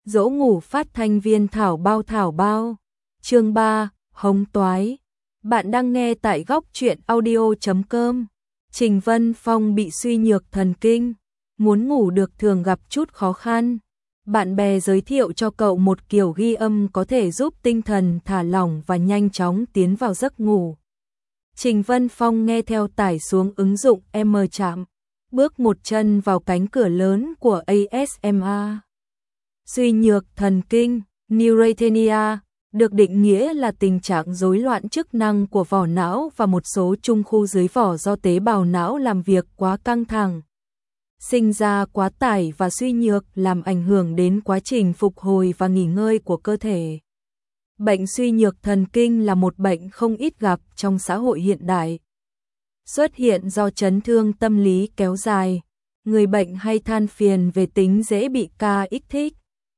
Dỗ ngủ phát thanh viên thảo bao. Chương 3, hống toái. Bạn đang nghe tại góc truyện audio.com. Trình Vân Phong bị suy nhược thần kinh, muốn ngủ được thường gặp chút khó khăn. Bạn bè giới thiệu cho cậu một kiểu ghi âm có thể giúp tinh thần thả lỏng và nhanh chóng tiến vào giấc ngủ. Trình Vân Phong nghe theo tải xuống ứng dụng M-Chạm, bước một chân vào cánh cửa lớn của ASMR. Suy nhược thần kinh, neurasthenia, được định nghĩa là tình trạng rối loạn chức năng của vỏ não và một số trung khu dưới vỏ do tế bào não làm việc quá căng thẳng, sinh ra quá tải và suy nhược làm ảnh hưởng đến quá trình phục hồi và nghỉ ngơi của cơ thể. Bệnh suy nhược thần kinh là một bệnh không ít gặp trong xã hội hiện đại. Xuất hiện do chấn thương tâm lý kéo dài, người bệnh hay than phiền về tính dễ bị kích thích,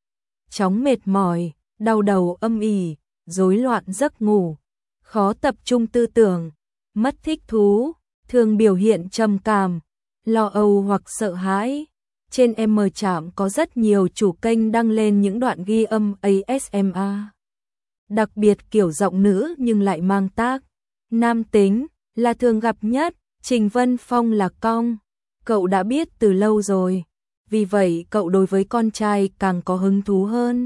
chóng mệt mỏi, đau đầu âm ỉ, rối loạn giấc ngủ, khó tập trung tư tưởng, mất thích thú, thường biểu hiện trầm cảm, lo âu hoặc sợ hãi. Trên M-Chạm có rất nhiều chủ kênh đăng lên những đoạn ghi âm ASMR, đặc biệt kiểu giọng nữ nhưng lại mang tác nam tính là thường gặp nhất. Trình Vân Phong là cong, cậu đã biết từ lâu rồi, vì vậy cậu đối với con trai càng có hứng thú hơn.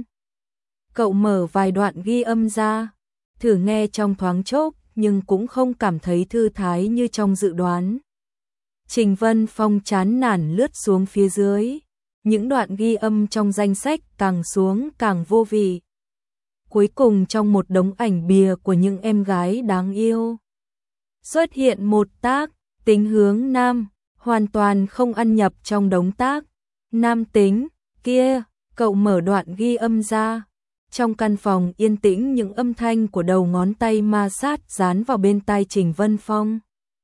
Cậu mở vài đoạn ghi âm ra, thử nghe trong thoáng chốc nhưng cũng không cảm thấy thư thái như trong dự đoán. Trình Vân Phong chán nản lướt xuống phía dưới, những đoạn ghi âm trong danh sách càng xuống càng vô vị. Cuối cùng trong một đống ảnh bìa của những em gái đáng yêu, xuất hiện một tác tính hướng nam, hoàn toàn không ăn nhập trong đống tác nam tính kia. Cậu mở đoạn ghi âm ra. Trong căn phòng yên tĩnh, những âm thanh của đầu ngón tay ma sát dán vào bên tai Trình Vân Phong,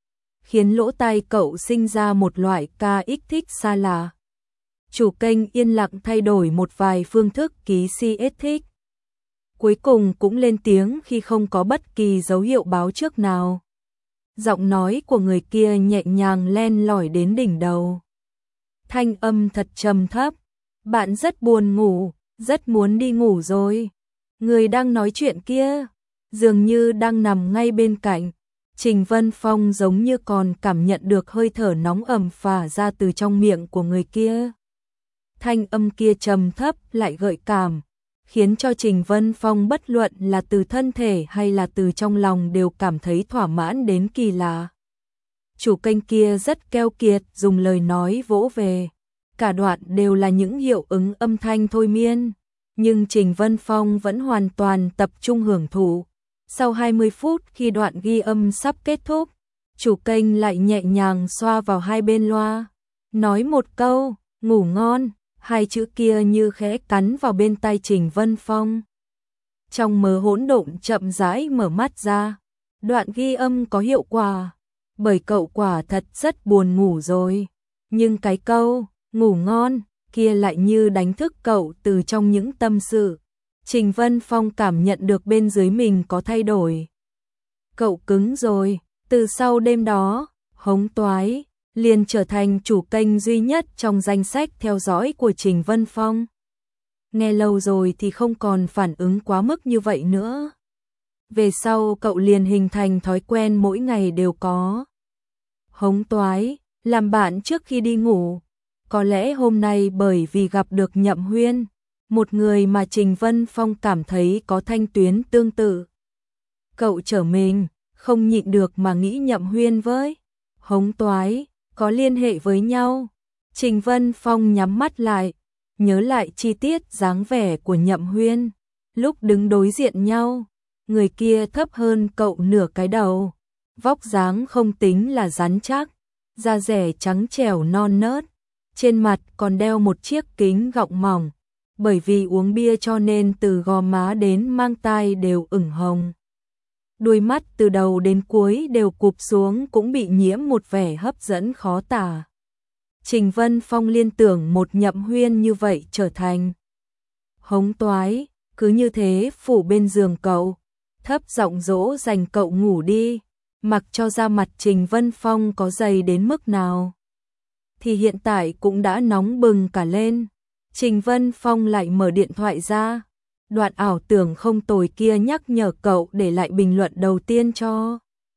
khiến lỗ tai cậu sinh ra một loại kích thích xa lạ. Chủ kênh yên lặng thay đổi một vài phương thức ký thích. Cuối cùng cũng lên tiếng khi không có bất kỳ dấu hiệu báo trước nào. Giọng nói của người kia nhẹ nhàng len lỏi đến đỉnh đầu. Thanh âm thật trầm thấp. Bạn rất buồn ngủ, rất muốn đi ngủ rồi. Người đang nói chuyện kia dường như đang nằm ngay bên cạnh. Trình Vân Phong giống như còn cảm nhận được hơi thở nóng ẩm phả ra từ trong miệng của người kia. Thanh âm kia trầm thấp lại gợi cảm, khiến cho Trình Vân Phong bất luận là từ thân thể hay là từ trong lòng đều cảm thấy thỏa mãn đến kỳ lạ. Chủ kênh kia rất keo kiệt dùng lời nói vỗ về. Cả đoạn đều là những hiệu ứng âm thanh thôi miên, nhưng Trình Vân Phong vẫn hoàn toàn tập trung hưởng thụ. Sau 20 phút khi đoạn ghi âm sắp kết thúc, chủ kênh lại nhẹ nhàng xoa vào hai bên loa, nói một câu, ngủ ngon, hai chữ kia như khẽ cắn vào bên tai Trình Vân Phong. Trong mớ hỗn độn chậm rãi mở mắt ra, đoạn ghi âm có hiệu quả, bởi cậu quả thật rất buồn ngủ rồi, nhưng cái câu ngủ ngon kia lại như đánh thức cậu từ trong những tâm sự. Trình Vân Phong cảm nhận được bên dưới mình có thay đổi. Cậu cứng rồi, từ sau đêm đó, hống toái liền trở thành chủ kênh duy nhất trong danh sách theo dõi của Trình Vân Phong. Nghe lâu rồi thì không còn phản ứng quá mức như vậy nữa. Về sau cậu liền hình thành thói quen mỗi ngày đều có hống toái làm bạn trước khi đi ngủ. Có lẽ hôm nay bởi vì gặp được Nhậm Huyên, một người mà Trình Vân Phong cảm thấy có thanh tuyến tương tự. Cậu trở mình, không nhịn được mà nghĩ Nhậm Huyên với hống toái có liên hệ với nhau. Trình Vân Phong nhắm mắt lại, nhớ lại chi tiết dáng vẻ của Nhậm Huyên. Lúc đứng đối diện nhau, người kia thấp hơn cậu nửa cái đầu, vóc dáng không tính là rắn chắc, da dẻ trắng trẻo non nớt. Trên mặt còn đeo một chiếc kính gọng mỏng, bởi vì uống bia cho nên từ gò má đến mang tai đều ửng hồng. Đuôi mắt từ đầu đến cuối đều cụp xuống cũng bị nhiễm một vẻ hấp dẫn khó tả. Trình Vân Phong liên tưởng một Nhậm Huyên như vậy trở thành hống toái, cứ như thế phủ bên giường cậu, thấp giọng dỗ dành cậu ngủ đi, mặc cho da mặt Trình Vân Phong có dày đến mức nào thì hiện tại cũng đã nóng bừng cả lên. Trình Vân Phong lại mở điện thoại ra. Đoạn ảo tưởng không tồi kia nhắc nhở cậu để lại bình luận đầu tiên cho.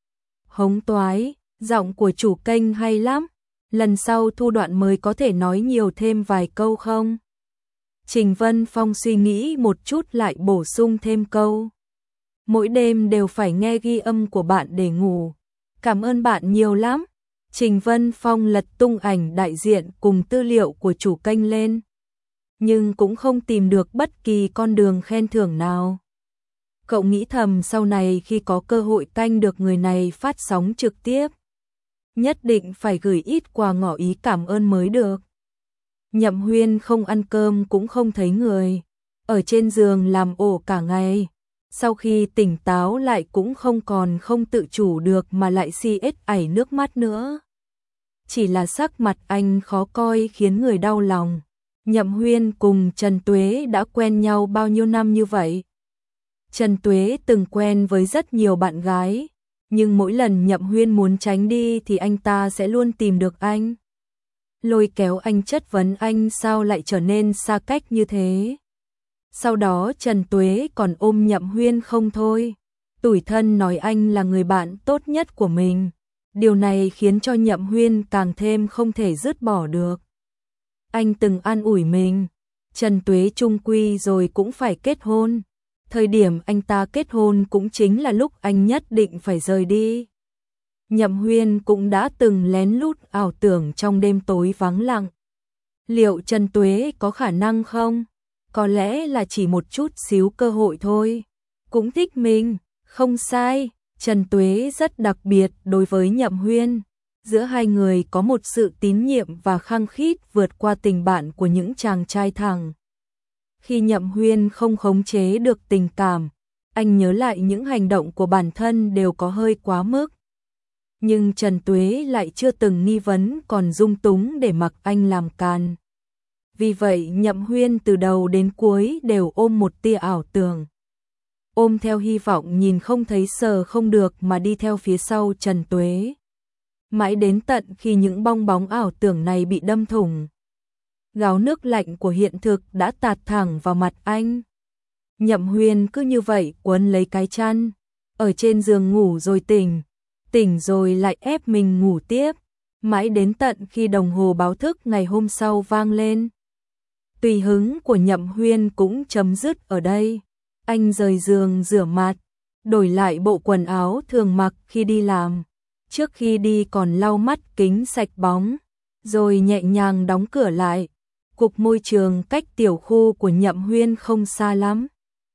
Hống toái, giọng của chủ kênh hay lắm. Lần sau thu đoạn mới có thể nói nhiều thêm vài câu không? Trình Vân Phong suy nghĩ một chút lại bổ sung thêm câu. Mỗi đêm đều phải nghe ghi âm của bạn để ngủ. Cảm ơn bạn nhiều lắm. Trình Vân Phong lật tung ảnh đại diện cùng tư liệu của chủ kênh lên. Nhưng cũng không tìm được bất kỳ con đường khen thưởng nào. Cậu nghĩ thầm sau này khi có cơ hội canh được người này phát sóng trực tiếp, nhất định phải gửi ít quà ngỏ ý cảm ơn mới được. Nhậm Huyên không ăn cơm cũng không thấy người, ở trên giường làm ổ cả ngày. Sau khi tỉnh táo lại cũng không tự chủ được mà lại ảy nước mắt nữa. Chỉ là sắc mặt anh khó coi khiến người đau lòng. Nhậm Huyên cùng Trần Tuế đã quen nhau bao nhiêu năm như vậy? Trần Tuế từng quen với rất nhiều bạn gái, nhưng mỗi lần Nhậm Huyên muốn tránh đi thì anh ta sẽ luôn tìm được anh. Lôi kéo anh chất vấn anh sao lại trở nên xa cách như thế. Sau đó Trần Tuế còn ôm Nhậm Huyên không thôi. Tủi thân nói anh là người bạn tốt nhất của mình. Điều này khiến cho Nhậm Huyên càng thêm không thể dứt bỏ được. Anh từng an ủi mình, Trần Tuế chung quy rồi cũng phải kết hôn. Thời điểm anh ta kết hôn cũng chính là lúc anh nhất định phải rời đi. Nhậm Huyên cũng đã từng lén lút ảo tưởng trong đêm tối vắng lặng. Liệu Trần Tuế có khả năng không? Có lẽ là chỉ một chút xíu cơ hội thôi. Cũng thích mình, không sai. Trần Tuế rất đặc biệt đối với Nhậm Huyên. Giữa hai người có một sự tín nhiệm và khăng khít vượt qua tình bạn của những chàng trai thẳng. Khi Nhậm Huyên không khống chế được tình cảm, anh nhớ lại những hành động của bản thân đều có hơi quá mức. Nhưng Trần Tuế lại chưa từng nghi vấn còn dung túng để mặc anh làm càn. Vì vậy Nhậm Huyên từ đầu đến cuối đều ôm một tia ảo tưởng. Ôm theo hy vọng nhìn không thấy sờ không được mà đi theo phía sau Trần Tuế. Mãi đến tận khi những bong bóng ảo tưởng này bị đâm thủng. Gáo nước lạnh của hiện thực đã tạt thẳng vào mặt anh. Nhậm Huyên cứ như vậy quấn lấy cái chăn, ở trên giường ngủ rồi tỉnh rồi lại ép mình ngủ tiếp, mãi đến tận khi đồng hồ báo thức ngày hôm sau vang lên. Tùy hứng của Nhậm Huyên cũng chấm dứt ở đây. Anh rời giường rửa mặt, đổi lại bộ quần áo thường mặc khi đi làm. Trước khi đi còn lau mắt kính sạch bóng, rồi nhẹ nhàng đóng cửa lại. Cục môi trường cách tiểu khu của Nhậm Huyên không xa lắm.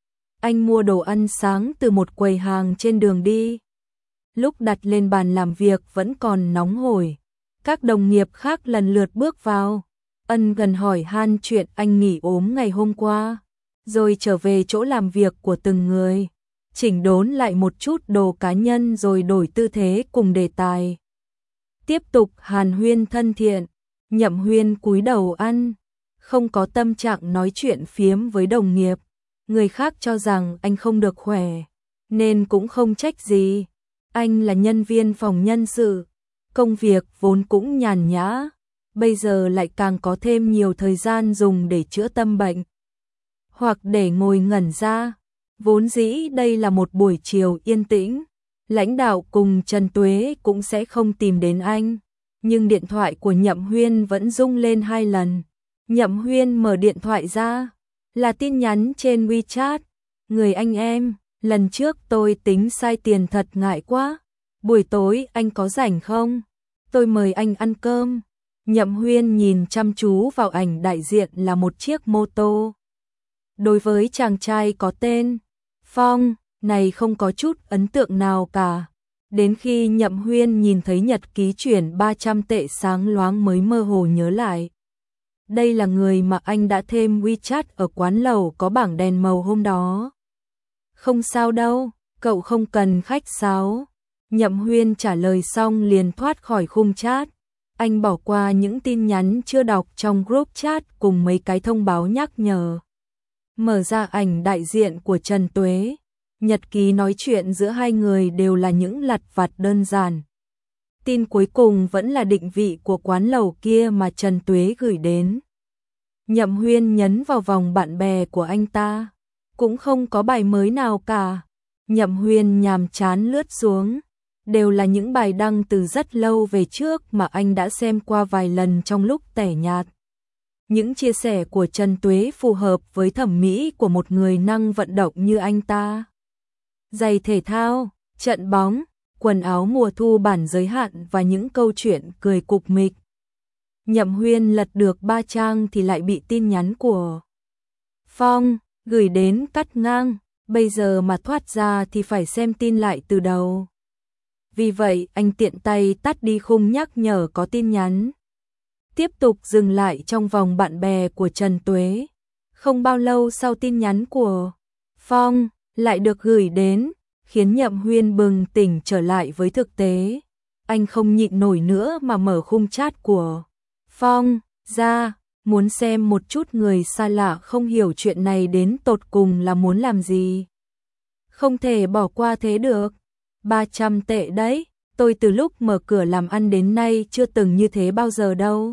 Anh mua đồ ăn sáng từ một quầy hàng trên đường đi. Lúc đặt lên bàn làm việc vẫn còn nóng hổi. Các đồng nghiệp khác lần lượt bước vào, ân cần hỏi han chuyện anh nghỉ ốm ngày hôm qua, rồi trở về chỗ làm việc của từng người, chỉnh đốn lại một chút đồ cá nhân rồi đổi tư thế cùng đề tài. Tiếp tục hàn huyên thân thiện. Nhậm Huyên cúi đầu ăn, không có tâm trạng nói chuyện phiếm với đồng nghiệp. Người khác cho rằng anh không được khỏe, nên cũng không trách gì. Anh là nhân viên phòng nhân sự, công việc vốn cũng nhàn nhã, bây giờ lại càng có thêm nhiều thời gian dùng để chữa tâm bệnh, hoặc để ngồi ngẩn ra. Vốn dĩ đây là một buổi chiều yên tĩnh, lãnh đạo cùng Trần Tuế cũng sẽ không tìm đến anh, nhưng điện thoại của Nhậm Huyên vẫn rung lên 2 lần. Nhậm Huyên mở điện thoại ra, là tin nhắn trên WeChat. Người anh em, lần trước tôi tính sai tiền thật ngại quá. Buổi tối anh có rảnh không? Tôi mời anh ăn cơm. Nhậm Huyên nhìn chăm chú vào ảnh đại diện là một chiếc mô tô. Đối với chàng trai có tên Phong này không có chút ấn tượng nào cả. Đến khi Nhậm Huyên nhìn thấy nhật ký chuyển 300 tệ sáng loáng mới mơ hồ nhớ lại. Đây là người mà anh đã thêm WeChat ở quán lẩu có bảng đèn màu hôm đó. Không sao đâu, cậu không cần khách sáo. Nhậm Huyên trả lời xong liền thoát khỏi khung chat. Anh bỏ qua những tin nhắn chưa đọc trong group chat cùng mấy cái thông báo nhắc nhở. Mở ra ảnh đại diện của Trần Tuế. Nhật ký nói chuyện giữa hai người đều là những lặt vặt đơn giản. Tin cuối cùng vẫn là định vị của quán lẩu kia mà Trần Tuế gửi đến. Nhậm Huyên nhấn vào vòng bạn bè của anh ta. Cũng không có bài mới nào cả. Nhậm Huyên nhàm chán lướt xuống. Đều là những bài đăng từ rất lâu về trước mà anh đã xem qua vài lần trong lúc tẻ nhạt. Những chia sẻ của Trần Tuế phù hợp với thẩm mỹ của một người năng vận động như anh ta. Giày thể thao, trận bóng, quần áo mùa thu bản giới hạn và những câu chuyện cười cục mịch. Nhậm Huyên lật được 3 trang thì lại bị tin nhắn của Phong gửi đến cắt ngang, bây giờ mà thoát ra thì phải xem tin lại từ đầu. Vì vậy anh tiện tay tắt đi khung nhắc nhở có tin nhắn. Tiếp tục dừng lại trong vòng bạn bè của Trần Tuế. Không bao lâu sau tin nhắn của Phong lại được gửi đến, khiến Nhậm Huyên bừng tỉnh trở lại với thực tế. Anh không nhịn nổi nữa mà mở khung chat của Phong ra, muốn xem một chút người xa lạ không hiểu chuyện này đến tột cùng là muốn làm gì. Không thể bỏ qua thế được. 300 tệ đấy, tôi từ lúc mở cửa làm ăn đến nay chưa từng như thế bao giờ đâu.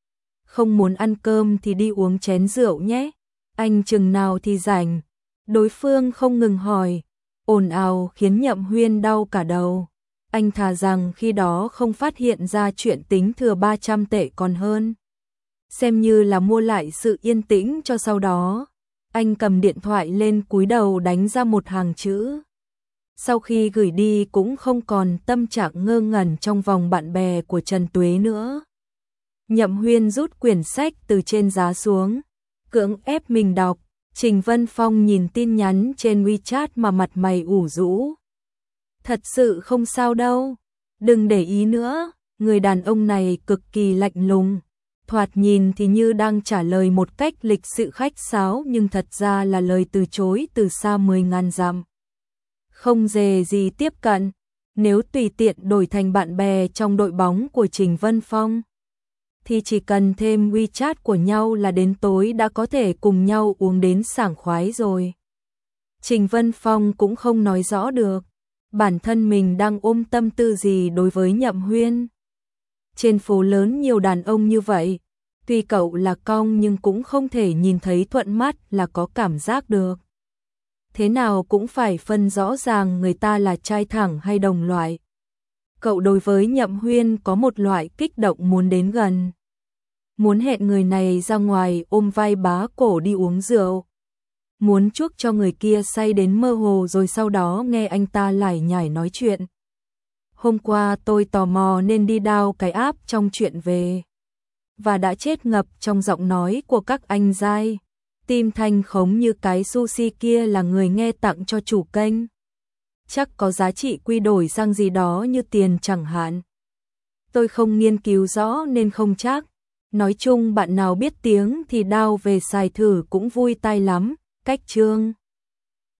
Không muốn ăn cơm thì đi uống chén rượu nhé. Anh chừng nào thì rảnh. Đối phương không ngừng hỏi, ồn ào khiến Nhậm Huyên đau cả đầu. Anh thà rằng khi đó không phát hiện ra chuyện tính thừa 300 tệ còn hơn. Xem như là mua lại sự yên tĩnh cho sau đó. Anh cầm điện thoại lên cúi đầu đánh ra một hàng chữ. Sau khi gửi đi cũng không còn tâm trạng ngơ ngẩn trong vòng bạn bè của Trần Tuế nữa. Nhậm Huyên rút quyển sách từ trên giá xuống, cưỡng ép mình đọc. Trình Vân Phong nhìn tin nhắn trên WeChat mà mặt mày ủ rũ. Thật sự không sao đâu, đừng để ý nữa, người đàn ông này cực kỳ lạnh lùng. Thoạt nhìn thì như đang trả lời một cách lịch sự khách sáo nhưng thật ra là lời từ chối từ xa 10.000 dặm. Không dè gì tiếp cận, nếu tùy tiện đổi thành bạn bè trong đội bóng của Trình Vân Phong thì chỉ cần thêm WeChat của nhau là đến tối đã có thể cùng nhau uống đến sảng khoái rồi. Trình Vân Phong cũng không nói rõ được bản thân mình đang ôm tâm tư gì đối với Nhậm Huyên. Trên phố lớn nhiều đàn ông như vậy, tuy cậu là cong nhưng cũng không thể nhìn thấy thuận mắt là có cảm giác được. Thế nào cũng phải phân rõ ràng người ta là trai thẳng hay đồng loại. Cậu đối với Nhậm Huyên có một loại kích động muốn đến gần. Muốn hẹn người này ra ngoài ôm vai bá cổ đi uống rượu. Muốn chuốc cho người kia say đến mơ hồ rồi sau đó nghe anh ta lải nhải nói chuyện. Hôm qua tôi tò mò nên đi download cái app trong chuyện về. Và đã chết ngập trong giọng nói của các anh giai. Tim thanh khống như cái sushi kia là người nghe tặng cho chủ kênh. Chắc có giá trị quy đổi sang gì đó như tiền chẳng hạn. Tôi không nghiên cứu rõ nên không chắc. Nói chung bạn nào biết tiếng thì download về xài thử cũng vui tai lắm. Cách chương